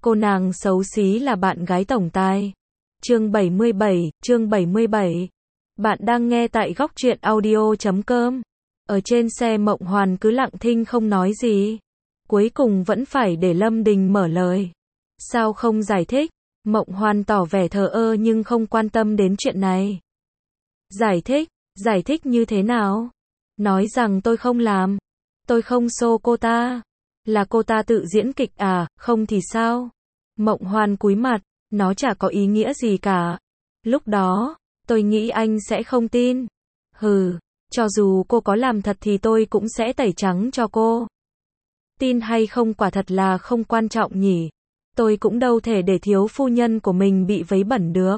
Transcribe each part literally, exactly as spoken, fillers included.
Cô nàng xấu xí là bạn gái tổng tài. Chương bảy mươi bảy, chương bảy mươi bảy. Bạn đang nghe tại góc truyện audio chấm com. Ở trên xe Mộng Hoàn cứ lặng thinh không nói gì. Cuối cùng vẫn phải để Lâm Đình mở lời. Sao không giải thích? Mộng Hoàn tỏ vẻ thờ ơ nhưng không quan tâm đến chuyện này. Giải thích? Giải thích như thế nào? Nói rằng tôi không làm. Tôi không xô cô ta. Là cô ta tự diễn kịch à, không thì sao? Mộng Hoàn cúi mặt, nó chả có ý nghĩa gì cả. Lúc đó, tôi nghĩ anh sẽ không tin. Hừ, cho dù cô có làm thật thì tôi cũng sẽ tẩy trắng cho cô. Tin hay không quả thật là không quan trọng nhỉ. Tôi cũng đâu thể để thiếu phu nhân của mình bị vấy bẩn được.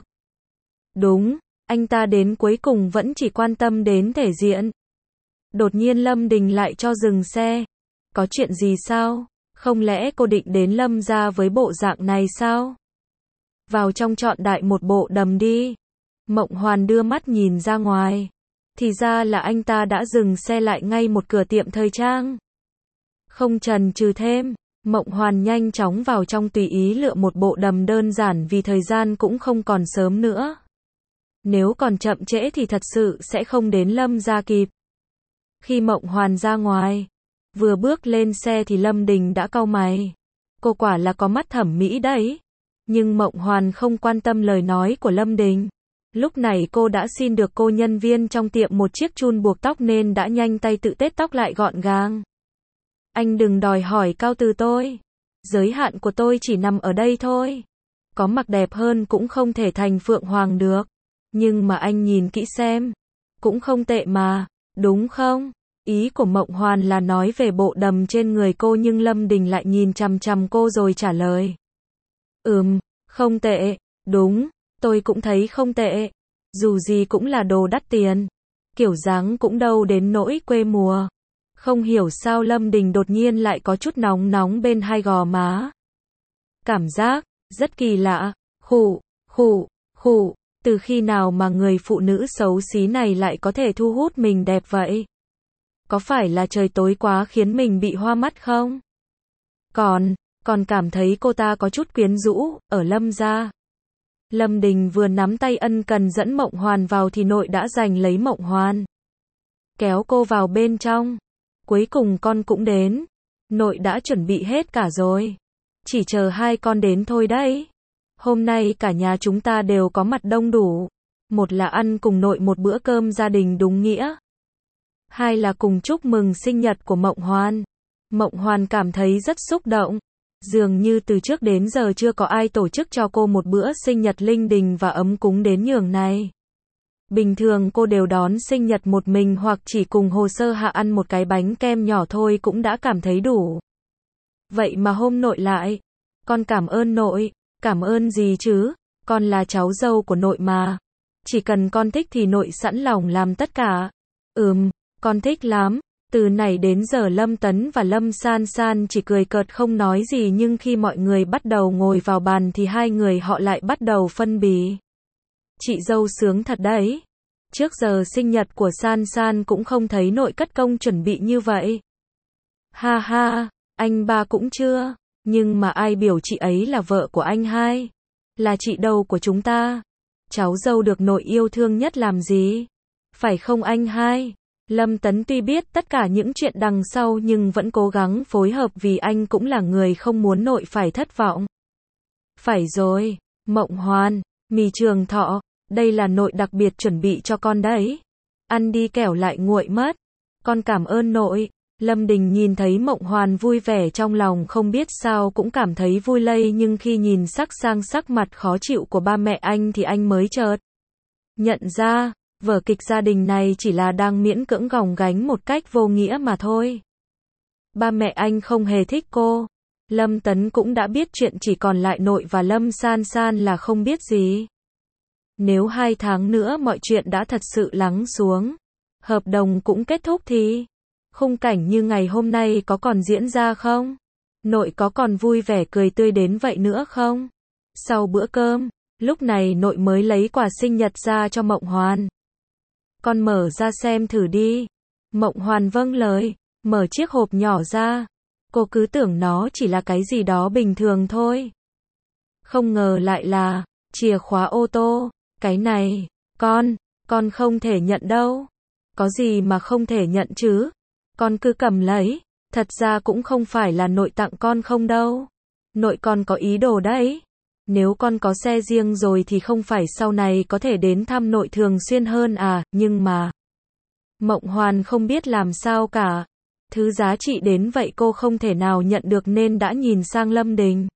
Đúng, anh ta đến cuối cùng vẫn chỉ quan tâm đến thể diện. Đột nhiên Lâm Đình lại cho dừng xe. Có chuyện gì sao? Không lẽ cô định đến Lâm gia với bộ dạng này sao? Vào trong chọn đại một bộ đầm đi. Mộng Hoàn đưa mắt nhìn ra ngoài. Thì ra là anh ta đã dừng xe lại ngay một cửa tiệm thời trang. Không chần chừ thêm, Mộng Hoàn nhanh chóng vào trong tùy ý lựa một bộ đầm đơn giản vì thời gian cũng không còn sớm nữa. Nếu còn chậm trễ thì thật sự sẽ không đến Lâm gia kịp. Khi Mộng Hoàn ra ngoài, vừa bước lên xe thì Lâm Đình đã cau mày. Cô quả là có mắt thẩm mỹ đấy. Nhưng Mộng Hoàn không quan tâm lời nói của Lâm Đình. Lúc này cô đã xin được cô nhân viên trong tiệm một chiếc chun buộc tóc nên đã nhanh tay tự tết tóc lại gọn gàng. Anh đừng đòi hỏi cao từ tôi. Giới hạn của tôi chỉ nằm ở đây thôi. Có mặc đẹp hơn cũng không thể thành Phượng Hoàng được. Nhưng mà anh nhìn kỹ xem. Cũng không tệ mà, đúng không? Ý của Mộng Hoàn là nói về bộ đầm trên người cô nhưng Lâm Đình lại nhìn chằm chằm cô rồi trả lời. Ừm, không tệ, đúng, tôi cũng thấy không tệ. Dù gì cũng là đồ đắt tiền. Kiểu dáng cũng đâu đến nỗi quê mùa. Không hiểu sao Lâm Đình đột nhiên lại có chút nóng nóng bên hai gò má. Cảm giác, rất kỳ lạ, khụ, khụ, khụ, từ khi nào mà người phụ nữ xấu xí này lại có thể thu hút mình đẹp vậy? Có phải là trời tối quá khiến mình bị hoa mắt không? Còn, còn cảm thấy cô ta có chút quyến rũ, ở Lâm gia. Lâm Đình vừa nắm tay ân cần dẫn Mộng Hoàn vào thì nội đã giành lấy Mộng Hoàn. Kéo cô vào bên trong. Cuối cùng con cũng đến. Nội đã chuẩn bị hết cả rồi. Chỉ chờ hai con đến thôi đấy. Hôm nay cả nhà chúng ta đều có mặt đông đủ. Một là ăn cùng nội một bữa cơm gia đình đúng nghĩa. Hai là cùng chúc mừng sinh nhật của Mộng Hoàn. Mộng Hoàn cảm thấy rất xúc động. Dường như từ trước đến giờ chưa có ai tổ chức cho cô một bữa sinh nhật linh đình và ấm cúng đến nhường này. Bình thường cô đều đón sinh nhật một mình hoặc chỉ cùng Hồ Sơ Hạ ăn một cái bánh kem nhỏ thôi cũng đã cảm thấy đủ. Vậy mà hôm nội lại. Con cảm ơn nội. Cảm ơn gì chứ? Con là cháu dâu của nội mà. Chỉ cần con thích thì nội sẵn lòng làm tất cả. Ừm, con thích lắm. Từ này đến giờ Lâm Tấn và Lâm San San chỉ cười cợt không nói gì nhưng khi mọi người bắt đầu ngồi vào bàn thì hai người họ lại bắt đầu phân bì. Chị dâu sướng thật đấy. Trước giờ sinh nhật của San San cũng không thấy nội cất công chuẩn bị như vậy. Ha ha, anh ba cũng chưa. Nhưng mà ai biểu chị ấy là vợ của anh hai? Là chị dâu của chúng ta. Cháu dâu được nội yêu thương nhất làm gì? Phải không anh hai? Lâm Tấn tuy biết tất cả những chuyện đằng sau nhưng vẫn cố gắng phối hợp vì anh cũng là người không muốn nội phải thất vọng. Phải rồi, Mộng Hoàn, mì trường thọ, đây là nội đặc biệt chuẩn bị cho con đấy. Ăn đi kẻo lại nguội mất. Con cảm ơn nội. Lâm Đình nhìn thấy Mộng Hoàn vui vẻ trong lòng không biết sao cũng cảm thấy vui lây nhưng khi nhìn sắc sang sắc mặt khó chịu của ba mẹ anh thì anh mới chợt nhận ra. Vở kịch gia đình này chỉ là đang miễn cưỡng gồng gánh một cách vô nghĩa mà thôi. Ba mẹ anh không hề thích cô. Lâm Tấn cũng đã biết chuyện chỉ còn lại nội và Lâm San San là không biết gì. Nếu hai tháng nữa mọi chuyện đã thật sự lắng xuống, hợp đồng cũng kết thúc thì khung cảnh như ngày hôm nay có còn diễn ra không? Nội có còn vui vẻ cười tươi đến vậy nữa không? Sau bữa cơm, lúc này nội mới lấy quà sinh nhật ra cho Mộng Hoàn. Con mở ra xem thử đi. Mộng Hoàn vâng lời, mở chiếc hộp nhỏ ra. Cô cứ tưởng nó chỉ là cái gì đó bình thường thôi. Không ngờ lại là chìa khóa ô tô. Cái này, con, con không thể nhận đâu. Có gì mà không thể nhận chứ? Con cứ cầm lấy. Thật ra cũng không phải là nội tặng con không đâu. Nội con có ý đồ đấy. Nếu con có xe riêng rồi thì không phải sau này có thể đến thăm nội thường xuyên hơn à, nhưng mà Mộng Hoàn không biết làm sao cả. Thứ giá trị đến vậy cô không thể nào nhận được nên đã nhìn sang Lâm Đình.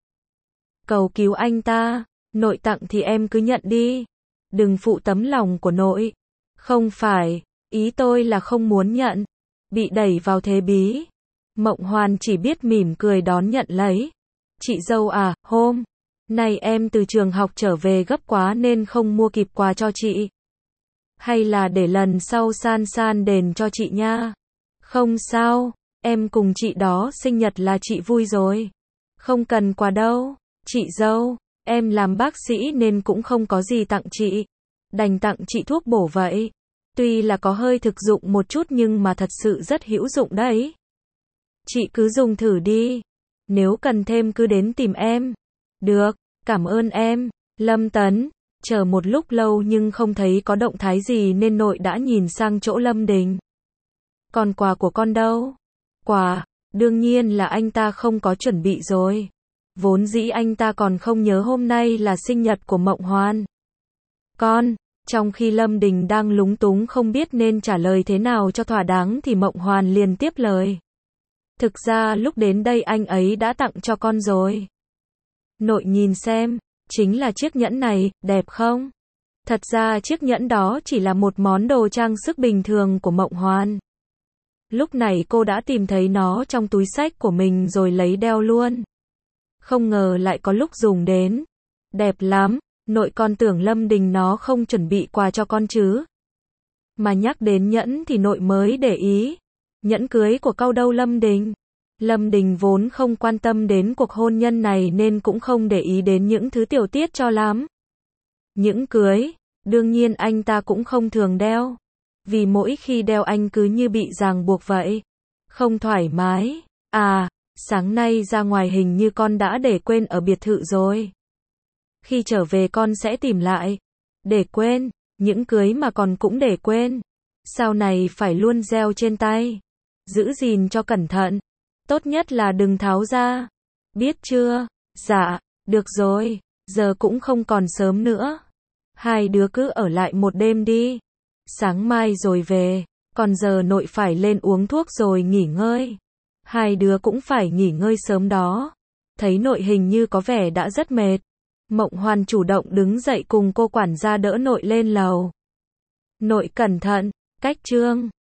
Cầu cứu anh ta, nội tặng thì em cứ nhận đi. Đừng phụ tấm lòng của nội. Không phải, ý tôi là không muốn nhận. Bị đẩy vào thế bí. Mộng Hoàn chỉ biết mỉm cười đón nhận lấy. Chị dâu à, hôm nay em từ trường học trở về gấp quá nên không mua kịp quà cho chị. Hay là để lần sau san san đền cho chị nha. Không sao, em cùng chị đó sinh nhật là chị vui rồi. Không cần quà đâu, chị dâu, em làm bác sĩ nên cũng không có gì tặng chị. Đành tặng chị thuốc bổ vậy. Tuy là có hơi thực dụng một chút nhưng mà thật sự rất hữu dụng đấy. Chị cứ dùng thử đi. Nếu cần thêm cứ đến tìm em. Được, cảm ơn em. Lâm Tấn, chờ một lúc lâu nhưng không thấy có động thái gì nên nội đã nhìn sang chỗ Lâm Đình. Còn quà của con đâu? Quà, đương nhiên là anh ta không có chuẩn bị rồi. Vốn dĩ anh ta còn không nhớ hôm nay là sinh nhật của Mộng Hoàn. Con, trong khi Lâm Đình đang lúng túng không biết nên trả lời thế nào cho thỏa đáng thì Mộng Hoàn liền tiếp lời. Thực ra lúc đến đây anh ấy đã tặng cho con rồi. Nội nhìn xem, chính là chiếc nhẫn này, đẹp không? Thật ra chiếc nhẫn đó chỉ là một món đồ trang sức bình thường của Mộng Hoàn. Lúc này cô đã tìm thấy nó trong túi xách của mình rồi lấy đeo luôn. Không ngờ lại có lúc dùng đến. Đẹp lắm, nội con tưởng Lâm Đình nó không chuẩn bị quà cho con chứ. Mà nhắc đến nhẫn thì nội mới để ý. Nhẫn cưới của cau đâu Lâm Đình. Lâm Đình vốn không quan tâm đến cuộc hôn nhân này nên cũng không để ý đến những thứ tiểu tiết cho lắm. Những cưới, đương nhiên anh ta cũng không thường đeo. Vì mỗi khi đeo anh cứ như bị ràng buộc vậy. Không thoải mái. À, sáng nay ra ngoài hình như con đã để quên ở biệt thự rồi. Khi trở về con sẽ tìm lại. Để quên, những cưới mà con cũng để quên. Sau này phải luôn đeo trên tay. Giữ gìn cho cẩn thận. Tốt nhất là đừng tháo ra. Biết chưa? Dạ, được rồi, giờ cũng không còn sớm nữa. Hai đứa cứ ở lại một đêm đi. Sáng mai rồi về, còn giờ nội phải lên uống thuốc rồi nghỉ ngơi. Hai đứa cũng phải nghỉ ngơi sớm đó. Thấy nội hình như có vẻ đã rất mệt. Mộng Hoàn chủ động đứng dậy cùng cô quản gia đỡ nội lên lầu. Nội cẩn thận, cách trương.